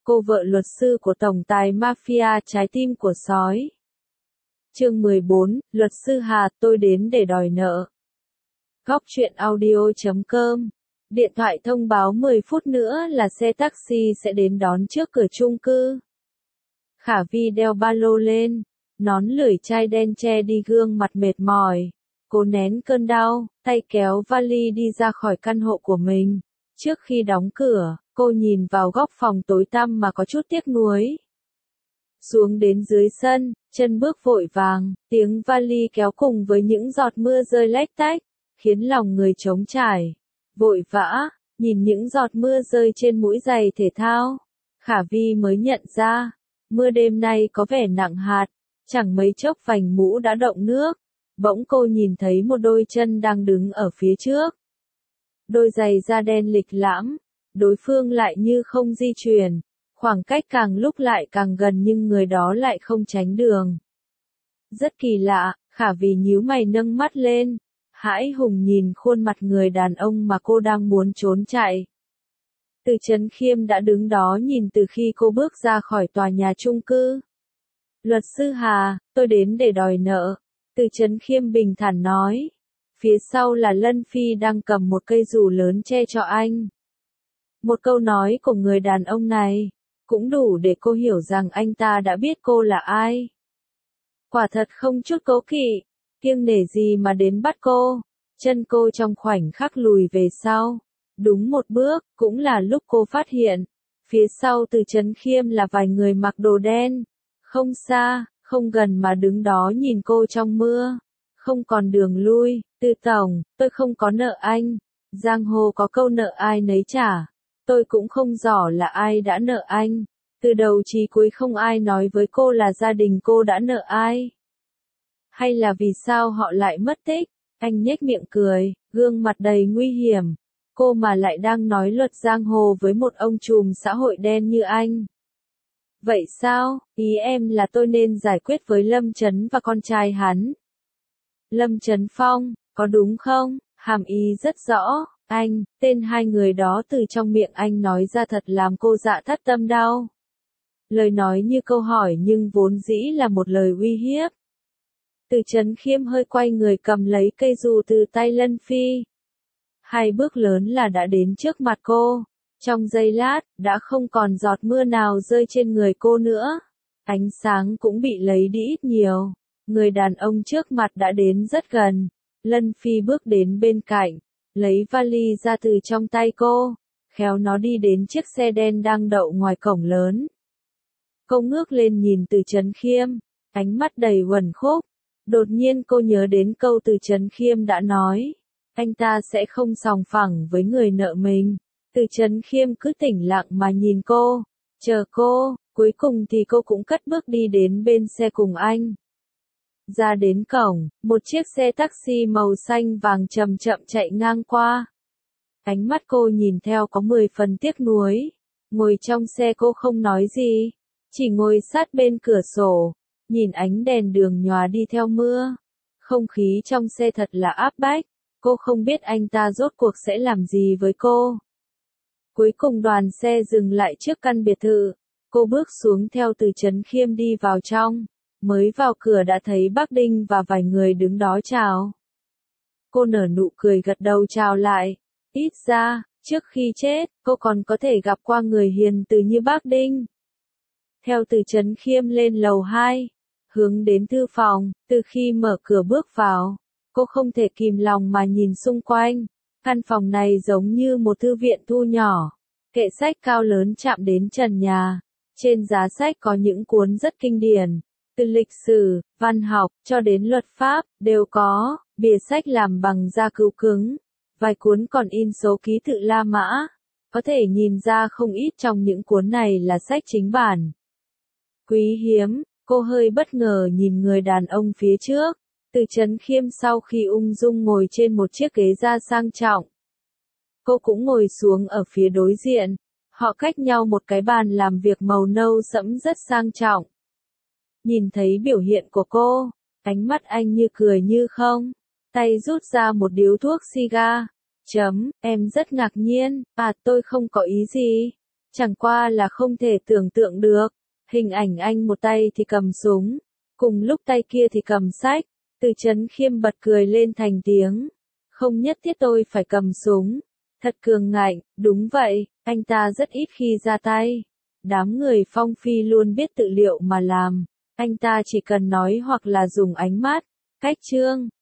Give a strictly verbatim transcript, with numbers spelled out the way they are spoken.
cô vợ luật sư của tổng tài mafia trái tim của sói. Chương mười bốn, luật sư Hà, tôi đến để đòi nợ. Góc truyện audio chấm com. Điện thoại thông báo mười phút nữa là xe taxi sẽ đến đón trước cửa chung cư. Khả Vi đeo ba lô lên, nón lưỡi chai đen che đi gương mặt mệt mỏi. Cô nén cơn đau, tay kéo vali đi ra khỏi căn hộ của mình. Trước khi đóng cửa, cô nhìn vào góc phòng tối tăm mà có chút tiếc nuối. Xuống đến dưới sân, chân bước vội vàng, tiếng vali kéo cùng với những giọt mưa rơi lách tách, khiến lòng người trống trải. Vội vã, nhìn những giọt mưa rơi trên mũi giày thể thao. Khả Vi mới nhận ra, mưa đêm nay có vẻ nặng hạt, chẳng mấy chốc vành mũ đã động nước. Bỗng cô nhìn thấy một đôi chân đang đứng ở phía trước. Đôi giày da đen lịch lãm, đối phương lại như không di chuyển, khoảng cách càng lúc lại càng gần nhưng người đó lại không tránh đường. Rất kỳ lạ, Khả Vi nhíu mày nâng mắt lên, hãi hùng nhìn khuôn mặt người đàn ông mà cô đang muốn trốn chạy. Từ Chấn Khiêm đã đứng đó nhìn từ khi cô bước ra khỏi tòa nhà chung cư. Luật sư Hà, tôi đến để đòi nợ. Từ Chấn Khiêm bình thản nói. Phía sau là Lân Phi đang cầm một cây dù lớn che cho anh. Một câu nói của người đàn ông này, cũng đủ để cô hiểu rằng anh ta đã biết cô là ai. Quả thật không chút cố kỵ, kiêng nể gì mà đến bắt cô. Chân cô trong khoảnh khắc lùi về sau. Đúng một bước, cũng là lúc cô phát hiện. Phía sau Từ Chấn Khiêm là vài người mặc đồ đen. Không xa, không gần mà đứng đó nhìn cô trong mưa. Không còn đường lui. Từ tổng, tôi không có nợ anh. Giang hồ có câu nợ ai nấy trả. Tôi cũng không rõ là ai đã nợ anh. Từ đầu chí cuối không ai nói với cô là gia đình cô đã nợ ai. Hay là vì sao họ lại mất tích? Anh nhếch miệng cười, gương mặt đầy nguy hiểm. Cô mà lại đang nói luật giang hồ với một ông trùm xã hội đen như anh. Vậy sao, ý em là tôi nên giải quyết với Lâm Chấn và con trai hắn. Lâm Chấn Phong, có đúng không? Hàm ý rất rõ, anh, tên hai người đó từ trong miệng anh nói ra thật làm cô dạ thắt tâm đau. Lời nói như câu hỏi nhưng vốn dĩ là một lời uy hiếp. Từ Chấn Khiêm hơi quay người cầm lấy cây dù từ tay Lân Phi. Hai bước lớn là đã đến trước mặt cô. Trong giây lát, đã không còn giọt mưa nào rơi trên người cô nữa. Ánh sáng cũng bị lấy đi ít nhiều. Người đàn ông trước mặt đã đến rất gần. Lân Phi bước đến bên cạnh, lấy vali ra từ trong tay cô, khéo nó đi đến chiếc xe đen đang đậu ngoài cổng lớn. Cô ngước lên nhìn Từ Chấn Khiêm, ánh mắt đầy uẩn khúc. Đột nhiên cô nhớ đến câu Từ Chấn Khiêm đã nói, anh ta sẽ không sòng phẳng với người nợ mình. Từ Chấn Khiêm cứ tĩnh lặng mà nhìn cô, chờ cô, cuối cùng thì cô cũng cất bước đi đến bên xe cùng anh. Ra đến cổng, một chiếc xe taxi màu xanh vàng chậm chậm chạy ngang qua. Ánh mắt cô nhìn theo có mười phần tiếc nuối. Ngồi trong xe cô không nói gì, chỉ ngồi sát bên cửa sổ, nhìn ánh đèn đường nhòa đi theo mưa. Không khí trong xe thật là áp bách, cô không biết anh ta rốt cuộc sẽ làm gì với cô. Cuối cùng đoàn xe dừng lại trước căn biệt thự, cô bước xuống theo Từ Chấn Khiêm đi vào trong. Mới vào cửa đã thấy bác Đinh và vài người đứng đó chào. Cô nở nụ cười gật đầu chào lại. Ít ra, trước khi chết, cô còn có thể gặp qua người hiền từ như bác Đinh. Theo Từ Chấn Khiêm lên lầu hai, hướng đến thư phòng, từ khi mở cửa bước vào, cô không thể kìm lòng mà nhìn xung quanh. Căn phòng này giống như một thư viện thu nhỏ. Kệ sách cao lớn chạm đến trần nhà. Trên giá sách có những cuốn rất kinh điển. Từ lịch sử, văn học, cho đến luật pháp, đều có. Bìa sách làm bằng da cừu cứng. Vài cuốn còn in số ký tự La Mã. Có thể nhìn ra không ít trong những cuốn này là sách chính bản. Quý hiếm, cô hơi bất ngờ nhìn người đàn ông phía trước. Từ Chấn Khiêm sau khi ung dung ngồi trên một chiếc ghế da sang trọng. Cô cũng ngồi xuống ở phía đối diện. Họ cách nhau một cái bàn làm việc màu nâu sẫm rất sang trọng. Nhìn thấy biểu hiện của cô, ánh mắt anh như cười như không. Tay rút ra một điếu thuốc cigar. Chấm, em rất ngạc nhiên, à tôi không có ý gì. Chẳng qua là không thể tưởng tượng được, hình ảnh anh một tay thì cầm súng, cùng lúc tay kia thì cầm sách. Từ Chấn Khiêm bật cười lên thành tiếng. Không nhất thiết tôi phải cầm súng. Thật cường ngạnh, đúng vậy, anh ta rất ít khi ra tay. Đám người Phong Phi luôn biết tự liệu mà làm. Anh ta chỉ cần nói hoặc là dùng ánh mắt, cách chương.